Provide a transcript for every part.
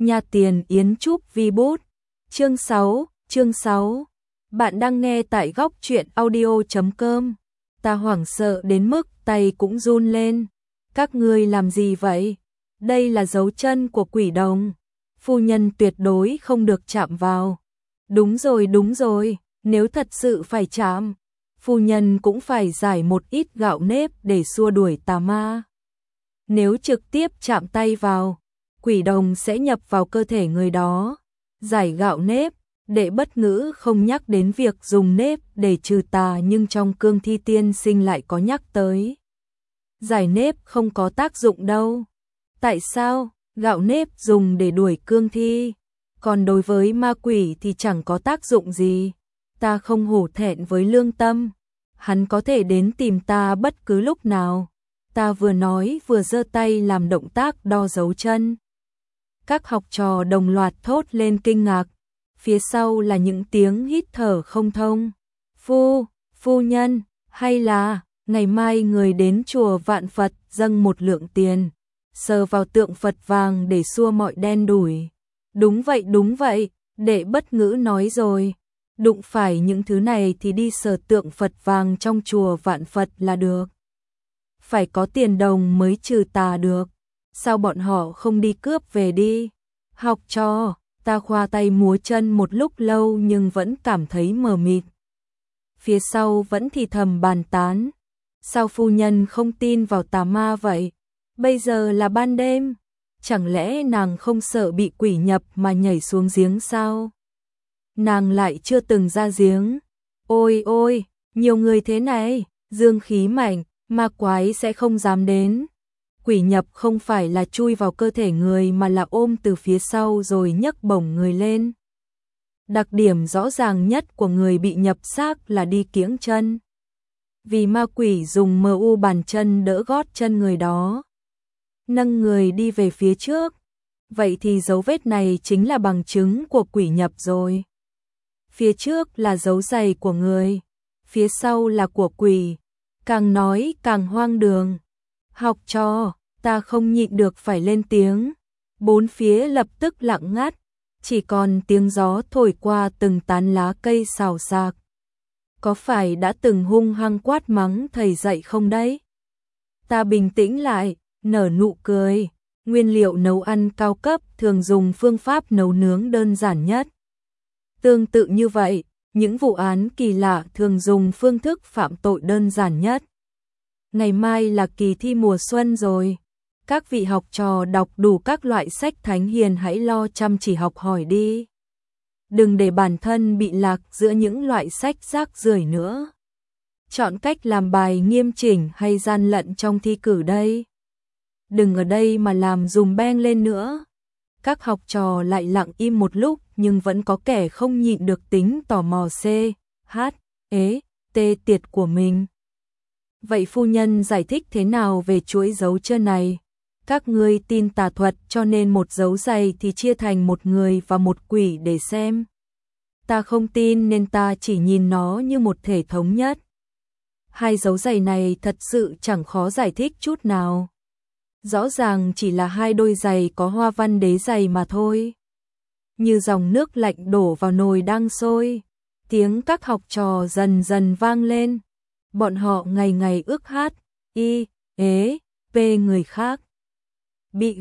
Nhà tiền Yến Trúc Vi Bút. Chương 6. Bạn đang nghe tại góc truyện audio.com. Ta hoảng sợ đến mức tay cũng run lên. Các ngươi làm gì vậy? Đây là dấu chân của quỷ đồng. Phu nhân tuyệt đối không được chạm vào. Đúng rồi, nếu thật sự phải chạm, phu nhân cũng phải giải một ít gạo nếp để xua đuổi tà ma. Nếu trực tiếp chạm tay vào, quỷ đồng sẽ nhập vào cơ thể người đó. Giải gạo nếp, Đệ Bất Ngữ không nhắc đến việc dùng nếp để trừ tà, nhưng trong Cương Thi Tiên Sinh lại có nhắc tới. Giải nếp không có tác dụng đâu. Tại sao? Gạo nếp dùng để đuổi cương thi, còn đối với ma quỷ thì chẳng có tác dụng gì. Ta không hổ thẹn với lương tâm, hắn có thể đến tìm ta bất cứ lúc nào. Ta vừa nói vừa giơ tay làm động tác đo dấu chân. Các học trò đồng loạt thốt lên kinh ngạc, phía sau là những tiếng hít thở không thông. Phu nhân, hay là ngày mai người đến chùa Vạn Phật dâng một lượng tiền, sờ vào tượng Phật vàng để xua mọi đen đủi. Đúng vậy, Đệ Bất Ngữ nói rồi. Đụng phải những thứ này thì đi sờ tượng Phật vàng trong chùa Vạn Phật là được. Phải có tiền đồng mới trừ tà được. Sao bọn họ không đi cướp về đi? Học trò, ta khoa tay múa chân một lúc lâu nhưng vẫn cảm thấy mờ mịt. Phía sau vẫn thì thầm bàn tán. Sao phu nhân không tin vào tà ma vậy? Bây giờ là ban đêm, chẳng lẽ nàng không sợ bị quỷ nhập mà nhảy xuống giếng sao? Nàng lại chưa từng ra giếng. Ôi, nhiều người thế này, dương khí mạnh, ma quái sẽ không dám đến. Quỷ nhập không phải là chui vào cơ thể người mà là ôm từ phía sau rồi nhấc bổng người lên. Đặc điểm rõ ràng nhất của người bị nhập xác là đi kiễng chân. Vì ma quỷ dùng mu bàn chân đỡ gót chân người đó, nâng người đi về phía trước. Vậy thì dấu vết này chính là bằng chứng của quỷ nhập rồi. Phía trước là dấu giày của người, phía sau là của quỷ. Càng nói càng hoang đường. Học trò, ta không nhịn được phải lên tiếng. Bốn phía lập tức lặng ngắt, chỉ còn tiếng gió thổi qua từng tán lá cây xào xạc. Có phải đã từng hung hăng quát mắng thầy dạy không đấy? Ta bình tĩnh lại, nở nụ cười. Nguyên liệu nấu ăn cao cấp thường dùng phương pháp nấu nướng đơn giản nhất. Tương tự như vậy, những vụ án kỳ lạ thường dùng phương thức phạm tội đơn giản nhất. Ngày mai là kỳ thi mùa xuân rồi. Các vị học trò đọc đủ các loại sách thánh hiền hãy lo chăm chỉ học hỏi đi. Đừng để bản thân bị lạc giữa những loại sách rác rưởi nữa. Chọn cách làm bài nghiêm chỉnh hay gian lận trong thi cử đây. Đừng ở đây mà làm dùm beng lên nữa. Các học trò lại lặng im một lúc nhưng vẫn có kẻ không nhịn được tính tò mò tiệt của mình. Vậy phu nhân giải thích thế nào về chuỗi dấu chân này? Các ngươi tin tà thuật cho nên một dấu giày thì chia thành một người và một quỷ để xem. Ta không tin nên ta chỉ nhìn nó như một thể thống nhất. Hai dấu giày này thật sự chẳng khó giải thích chút nào. Rõ ràng chỉ là hai đôi giày có hoa văn đế giày mà thôi. Như dòng nước lạnh đổ vào nồi đang sôi, tiếng các học trò dần dần vang lên. Bọn họ ngày ngày ước hát p người khác. Bị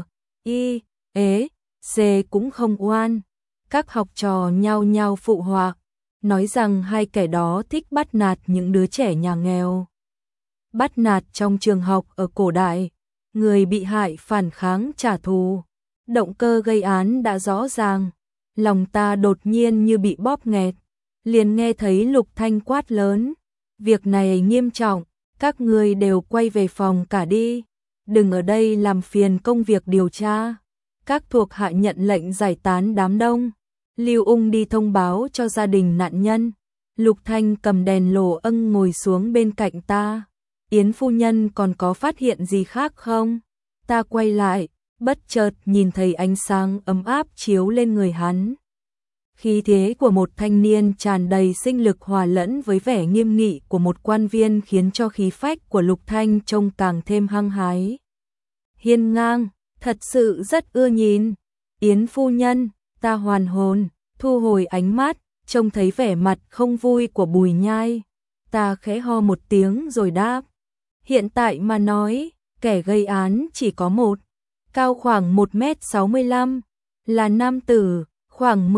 c cũng không oan. Các học trò nhao nhao phụ họa, nói rằng hai kẻ đó thích bắt nạt những đứa trẻ nhà nghèo. Bắt nạt trong trường học ở cổ đại, người bị hại phản kháng trả thù. Động cơ gây án đã rõ ràng. Lòng ta đột nhiên như bị bóp nghẹt, liền nghe thấy Lục Thanh quát lớn. Việc này nghiêm trọng, các ngươi đều quay về phòng cả đi. Đừng ở đây làm phiền công việc điều tra. Các thuộc hạ nhận lệnh giải tán đám đông. Lưu Ung đi thông báo cho gia đình nạn nhân. Lục Thanh cầm đèn lồ âng ngồi xuống bên cạnh ta. Yến phu nhân còn có phát hiện gì khác không? Ta quay lại, bất chợt nhìn thấy ánh sáng ấm áp chiếu lên người hắn. Khí thế của một thanh niên tràn đầy sinh lực hòa lẫn với vẻ nghiêm nghị của một quan viên khiến cho khí phách của Lục Thanh trông càng thêm hăng hái. Hiên ngang, thật sự rất ưa nhìn. Yến phu nhân, ta hoàn hồn, thu hồi ánh mắt, trông thấy vẻ mặt không vui của Bùi Nhai. Ta khẽ ho một tiếng rồi đáp. Hiện tại mà nói, kẻ gây án chỉ có một, cao khoảng 1m65, là nam tử, khoảng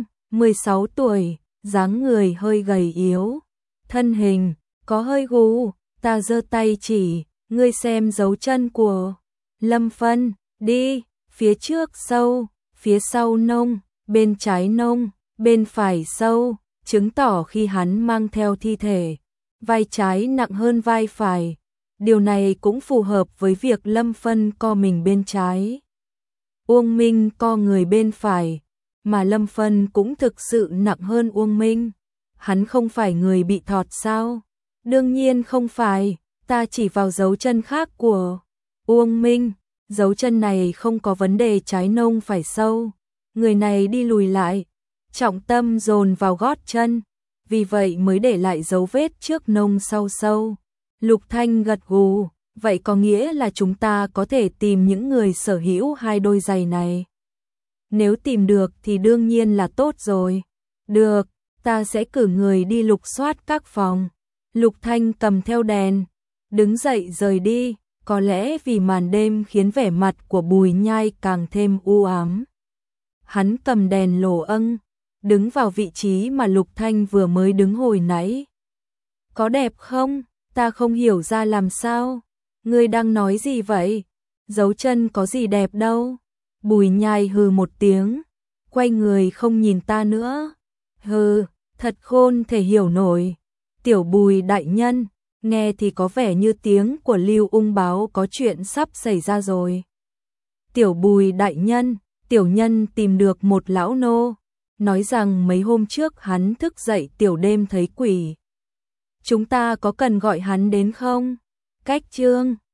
15-16 tuổi, dáng người hơi gầy yếu, thân hình có hơi gù. Ta giơ tay chỉ, ngươi xem dấu chân của Lâm Phân, đi, phía trước sâu, phía sau nông, bên trái nông, bên phải sâu, chứng tỏ khi hắn mang theo thi thể, vai trái nặng hơn vai phải. Điều này cũng phù hợp với việc Lâm Phân co mình bên trái, Uông Minh co người bên phải, mà Lâm Phân cũng thực sự nặng hơn Uông Minh. Hắn không phải người bị thọt sao? Đương nhiên không phải, ta chỉ vào dấu chân khác của Uông Minh. Dấu chân này không có vấn đề trái nông phải sâu. Người này đi lùi lại, trọng tâm dồn vào gót chân, vì vậy mới để lại dấu vết trước nông sau sâu. Lục Thanh gật gù, vậy có nghĩa là chúng ta có thể tìm những người sở hữu hai đôi giày này. Nếu tìm được thì đương nhiên là tốt rồi. Được, ta sẽ cử người đi lục soát các phòng. Lục Thanh cầm theo đèn, đứng dậy rời đi, có lẽ vì màn đêm khiến vẻ mặt của Bùi Nhai càng thêm u ám. Hắn cầm đèn lồ âng, đứng vào vị trí mà Lục Thanh vừa mới đứng hồi nãy. Có đẹp không? Ta không hiểu ra làm sao. Ngươi đang nói gì vậy? Dấu chân có gì đẹp đâu. Bùi Nhai hừ một tiếng, quay người không nhìn ta nữa. Hừ, thật khôn thể hiểu nổi. Tiểu Bùi đại nhân, nghe thì có vẻ như tiếng của Lưu Ung báo có chuyện sắp xảy ra rồi. Tiểu Bùi đại nhân, tiểu nhân tìm được một lão nô, nói rằng mấy hôm trước hắn thức dậy tiểu đêm thấy quỷ. Chúng ta có cần gọi hắn đến không? Cách chương